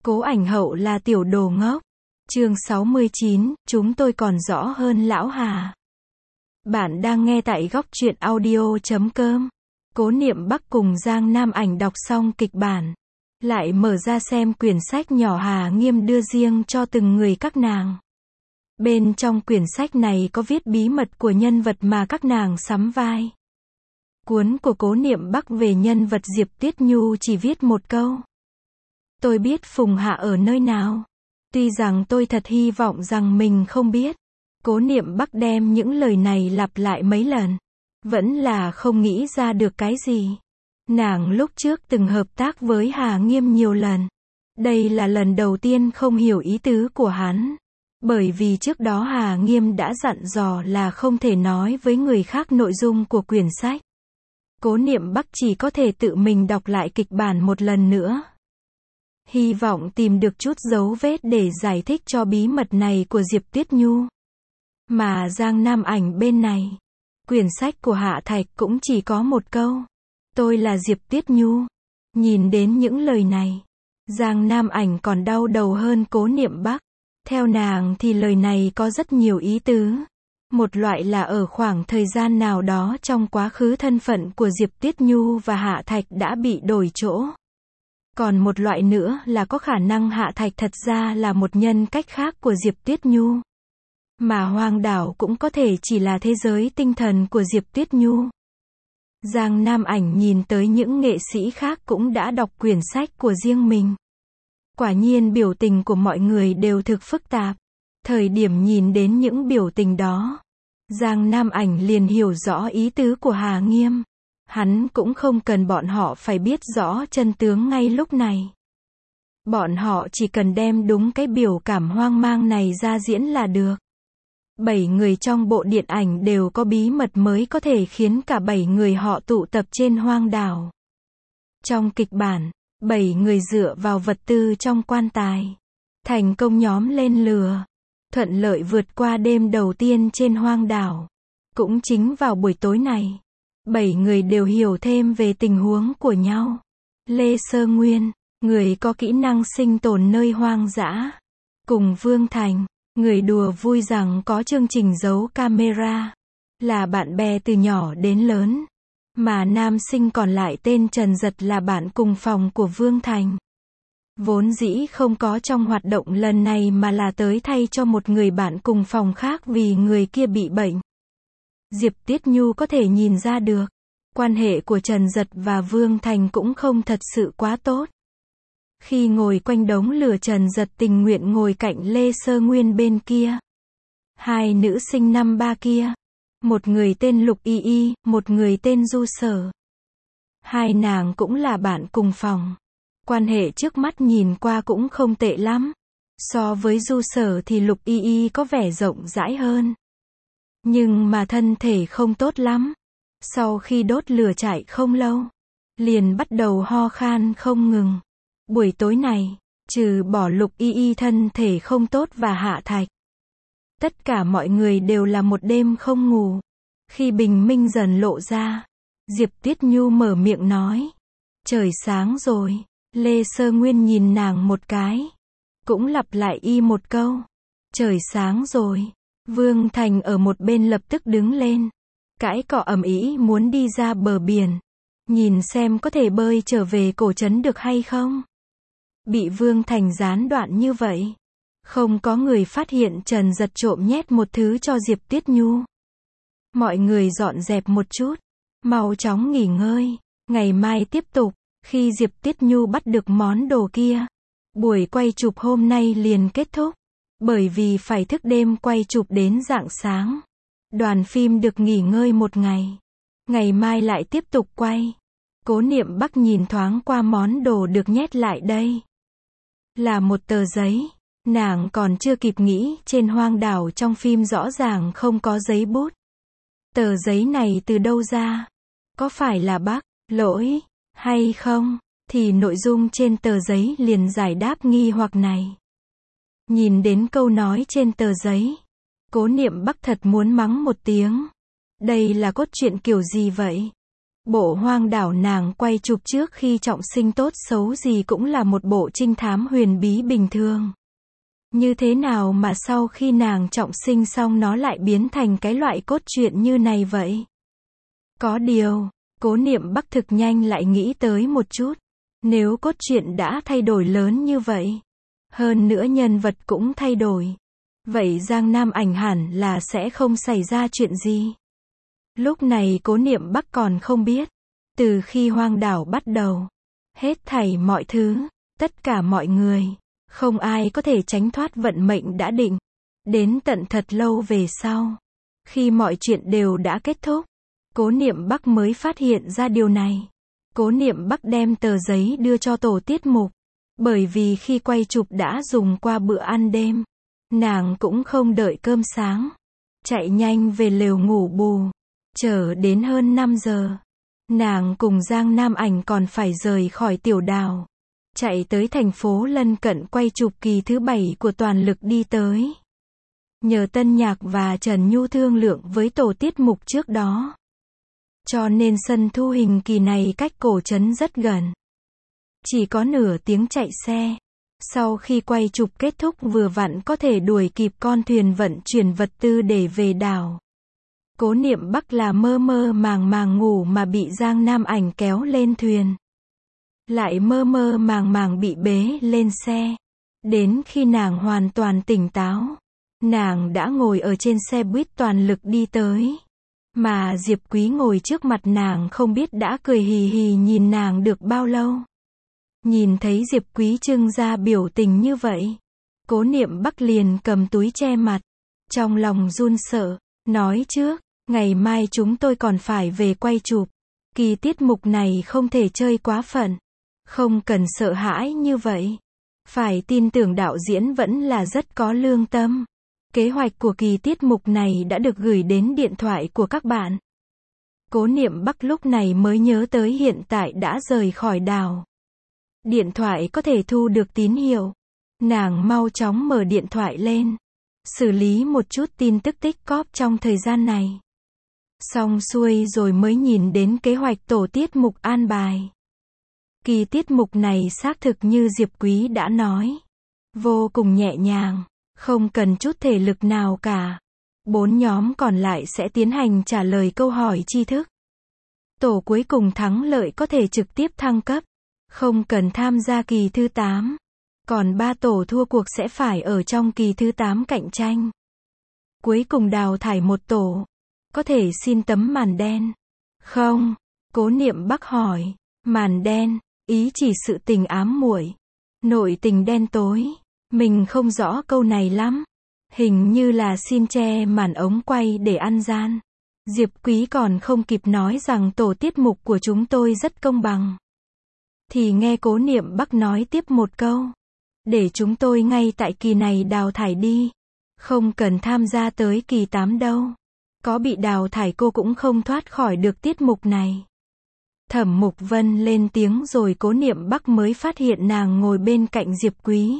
Cố Ảnh Hậu là tiểu đồ ngốc. Chương 69, chúng tôi còn rõ hơn lão Hà. Bạn đang nghe tại góc truyện audio.com. Cố Niệm Bắc cùng Giang Nam Ảnh đọc xong kịch bản, lại mở ra xem quyển sách nhỏ Hà Nghiêm đưa riêng cho từng người các nàng. Bên trong quyển sách này có viết bí mật của nhân vật mà các nàng sắm vai. Cuốn của Cố Niệm Bắc về nhân vật Diệp Tuyết Nhu chỉ viết một câu: tôi biết Phùng Hạ ở nơi nào. Tuy rằng tôi thật hy vọng rằng mình không biết. Cố Niệm Bắc đem những lời này lặp lại mấy lần, vẫn là không nghĩ ra được cái gì. Nàng lúc trước từng hợp tác với Hà Nghiêm nhiều lần. Đây là lần đầu tiên không hiểu ý tứ của hắn. Bởi vì trước đó Hà Nghiêm đã dặn dò là không thể nói với người khác nội dung của quyển sách. Cố Niệm Bắc chỉ có thể tự mình đọc lại kịch bản một lần nữa. Hy vọng tìm được chút dấu vết để giải thích cho bí mật này của Diệp Tuyết Nhu. Mà Giang Nam Ảnh bên này, quyển sách của Hạ Thạch cũng chỉ có một câu: tôi là Diệp Tuyết Nhu. Nhìn đến những lời này, Giang Nam Ảnh còn đau đầu hơn Cố Niệm Bắc. Theo nàng thì lời này có rất nhiều ý tứ. Một loại là ở khoảng thời gian nào đó trong quá khứ thân phận của Diệp Tuyết Nhu và Hạ Thạch đã bị đổi chỗ. Còn một loại nữa là có khả năng Hạ Thạch thật ra là một nhân cách khác của Diệp Tuyết Nhu. Mà Hoang Đảo cũng có thể chỉ là thế giới tinh thần của Diệp Tuyết Nhu. Giang Nam Ảnh nhìn tới những nghệ sĩ khác cũng đã đọc quyển sách của riêng mình. Quả nhiên biểu tình của mọi người đều thực phức tạp. Thời điểm nhìn đến những biểu tình đó, Giang Nam Ảnh liền hiểu rõ ý tứ của Hà Nghiêm. Hắn cũng không cần bọn họ phải biết rõ chân tướng ngay lúc này. Bọn họ chỉ cần đem đúng cái biểu cảm hoang mang này ra diễn là được. 7 người trong bộ điện ảnh đều có bí mật mới có thể khiến cả 7 người họ tụ tập trên hoang đảo. Trong kịch bản, 7 người dựa vào vật tư trong quan tài, thành công nhóm lên lừa, thuận lợi vượt qua đêm đầu tiên trên hoang đảo. Cũng chính vào buổi tối này, 7 người đều hiểu thêm về tình huống của nhau. Lê Sơ Nguyên, người có kỹ năng sinh tồn nơi hoang dã, cùng Vương Thành, người đùa vui rằng có chương trình giấu camera, là bạn bè từ nhỏ đến lớn. Mà nam sinh còn lại tên Trần Dật là bạn cùng phòng của Vương Thành. Vốn dĩ không có trong hoạt động lần này mà là tới thay cho một người bạn cùng phòng khác vì người kia bị bệnh. Diệp Tuyết Nhu có thể nhìn ra được, quan hệ của Trần Dật và Vương Thành cũng không thật sự quá tốt. Khi ngồi quanh đống lửa, Trần Dật tình nguyện ngồi cạnh Lê Sơ Nguyên bên kia. Hai nữ sinh năm ba kia, một người tên Lục Y Y, một người tên Du Sở. Hai nàng cũng là bạn cùng phòng. Quan hệ trước mắt nhìn qua cũng không tệ lắm. So với Du Sở thì Lục Y Y có vẻ rộng rãi hơn. Nhưng mà thân thể không tốt lắm. Sau khi đốt lửa chạy không lâu, liền bắt đầu ho khan không ngừng. Buổi tối này, trừ bỏ Lục Y Y thân thể không tốt và Hạ Thạch, tất cả mọi người đều là một đêm không ngủ. Khi bình minh dần lộ ra, Diệp Tuyết Nhu mở miệng nói: trời sáng rồi. Lê Sơ Nguyên nhìn nàng một cái, cũng lặp lại y một câu: trời sáng rồi. Vương Thành ở một bên lập tức đứng lên, cãi cọ ầm ĩ muốn đi ra bờ biển, nhìn xem có thể bơi trở về cổ trấn được hay không. Bị Vương Thành gián đoạn như vậy, không có người phát hiện Trần Dật trộm nhét một thứ cho Diệp Tuyết Nhu. Mọi người dọn dẹp một chút, mau chóng nghỉ ngơi, ngày mai tiếp tục. Khi Diệp Tuyết Nhu bắt được món đồ kia, buổi quay chụp hôm nay liền kết thúc. Bởi vì phải thức đêm quay chụp đến rạng sáng, đoàn phim được nghỉ ngơi một ngày. Ngày mai lại tiếp tục quay. Cố Niệm Bắc nhìn thoáng qua món đồ được nhét lại đây. Là một tờ giấy. Nàng còn chưa kịp nghĩ, trên hoang đảo trong phim rõ ràng không có giấy bút. Tờ giấy này từ đâu ra? Có phải là Bắc lỗi hay không? Thì nội dung trên tờ giấy liền giải đáp nghi hoặc này. Nhìn đến câu nói trên tờ giấy, Cố Niệm Bắc thật muốn mắng một tiếng. Đây là cốt truyện kiểu gì vậy? Bộ Hoang đảo nàng quay chụp trước khi trọng sinh tốt xấu gì cũng là một bộ trinh thám huyền bí bình thường. Như thế nào mà sau khi nàng trọng sinh xong nó lại biến thành cái loại cốt truyện như này vậy? Có điều, Cố Niệm Bắc thực nhanh lại nghĩ tới một chút. Nếu cốt truyện đã thay đổi lớn như vậy, hơn nữa nhân vật cũng thay đổi, vậy Giang Nam Ảnh hẳn là sẽ không xảy ra chuyện gì. Lúc này Cố Niệm Bắc còn không biết, từ khi hoang đảo bắt đầu, hết thảy mọi thứ, tất cả mọi người, không ai có thể tránh thoát vận mệnh đã định. Đến tận thật lâu về sau, khi mọi chuyện đều đã kết thúc, Cố Niệm Bắc mới phát hiện ra điều này. Cố Niệm Bắc đem tờ giấy đưa cho tổ tiết mục, bởi vì khi quay chụp đã dùng qua bữa ăn đêm, nàng cũng không đợi cơm sáng, chạy nhanh về lều ngủ bù. Chờ đến hơn 5 giờ, nàng cùng Giang Nam Ảnh còn phải rời khỏi Tiểu Đào, chạy tới thành phố lân cận quay chụp kỳ thứ 7 của Toàn Lực đi tới. Nhờ Tân Nhạc và Trần Nhu thương lượng với tổ tiết mục trước đó, cho nên sân thu hình kỳ này cách cổ trấn rất gần. Chỉ có nửa tiếng chạy xe. Sau khi quay chụp kết thúc vừa vặn có thể đuổi kịp con thuyền vận chuyển vật tư để về đảo. Cố Niệm Bắc là mơ mơ màng màng ngủ mà bị Giang Nam Ảnh kéo lên thuyền. Lại mơ mơ màng màng bị bế lên xe. Đến khi nàng hoàn toàn tỉnh táo, nàng đã ngồi ở trên xe buýt Toàn Lực đi tới. Mà Diệp Quý ngồi trước mặt nàng không biết đã cười hì hì nhìn nàng được bao lâu. Nhìn thấy Diệp Quý trưng ra biểu tình như vậy, Cố Niệm Bắc liền cầm túi che mặt, trong lòng run sợ, nói trước, ngày mai chúng tôi còn phải về quay chụp. Kỳ tiết mục này không thể chơi quá phận. Không cần sợ hãi như vậy. Phải tin tưởng đạo diễn vẫn là rất có lương tâm. Kế hoạch của kỳ tiết mục này đã được gửi đến điện thoại của các bạn. Cố Niệm Bắc lúc này mới nhớ tới hiện tại đã rời khỏi đảo. Điện thoại có thể thu được tín hiệu. Nàng mau chóng mở điện thoại lên, xử lý một chút tin tức tích cóp trong thời gian này. Xong xuôi rồi mới nhìn đến kế hoạch tổ tiết mục an bài. Kỳ tiết mục này xác thực như Diệp Quý đã nói, vô cùng nhẹ nhàng, không cần chút thể lực nào cả. 4 nhóm còn lại sẽ tiến hành trả lời câu hỏi tri thức. Tổ cuối cùng thắng lợi có thể trực tiếp thăng cấp, không cần tham gia kỳ thứ 8. Còn 3 tổ thua cuộc sẽ phải ở trong kỳ thứ 8 cạnh tranh. Cuối cùng đào thải một tổ, có thể xin tấm màn đen. Không, Cố Niệm Bắc hỏi, màn đen, ý chỉ sự tình ám muội, nội tình đen tối. Mình không rõ câu này lắm. Hình như là xin che màn ống quay để ăn gian. Diệp Quý còn không kịp nói rằng tổ tiết mục của chúng tôi rất công bằng, thì nghe Cố Niệm Bắc nói tiếp một câu. Để chúng tôi ngay tại kỳ này đào thải đi. Không cần tham gia tới kỳ 8 đâu. Có bị đào thải cô cũng không thoát khỏi được tiết mục này. Thẩm Mục Vân lên tiếng rồi Cố Niệm Bắc mới phát hiện nàng ngồi bên cạnh Diệp Quý.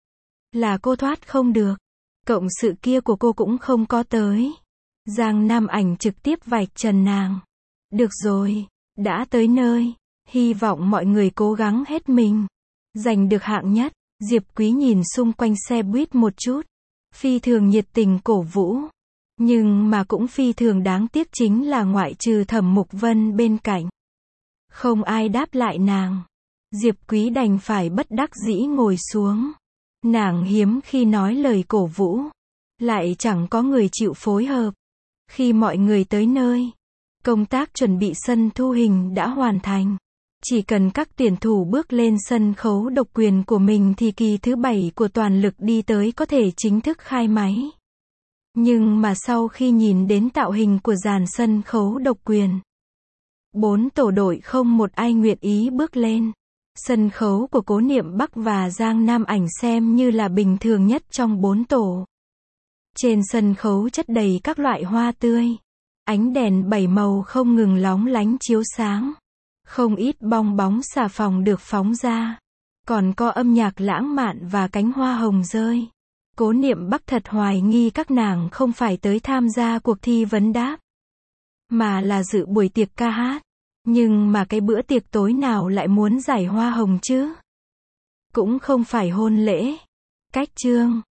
Là cô thoát không được. Cộng sự kia của cô cũng không có tới. Giang Nam Ảnh trực tiếp vạch trần nàng. Được rồi, đã tới nơi. Hy vọng mọi người cố gắng hết mình. Giành được hạng nhất. Diệp Quý nhìn xung quanh xe buýt một chút. Phi thường nhiệt tình cổ vũ. Nhưng mà cũng phi thường đáng tiếc chính là ngoại trừ Thẩm Mục Vân bên cạnh, không ai đáp lại nàng. Diệp Quý đành phải bất đắc dĩ ngồi xuống. Nàng hiếm khi nói lời cổ vũ, lại chẳng có người chịu phối hợp. Khi mọi người tới nơi, công tác chuẩn bị sân thu hình đã hoàn thành. Chỉ cần các tuyển thủ bước lên sân khấu độc quyền của mình thì kỳ thứ 7 của Toàn Lực đi tới có thể chính thức khai máy. Nhưng mà sau khi nhìn đến tạo hình của dàn sân khấu độc quyền, 4 tổ đội không một ai nguyện ý bước lên. Sân khấu của Cố Niệm Bắc và Giang Nam Ảnh xem như là bình thường nhất trong 4 tổ. Trên sân khấu chất đầy các loại hoa tươi. Ánh đèn 7 màu không ngừng lóng lánh chiếu sáng. Không ít bong bóng xà phòng được phóng ra. Còn có âm nhạc lãng mạn và cánh hoa hồng rơi. Cố Niệm Bắc thật hoài nghi các nàng không phải tới tham gia cuộc thi vấn đáp, mà là dự buổi tiệc ca hát. Nhưng mà cái bữa tiệc tối nào lại muốn giải hoa hồng chứ? Cũng không phải hôn lễ. Cách chương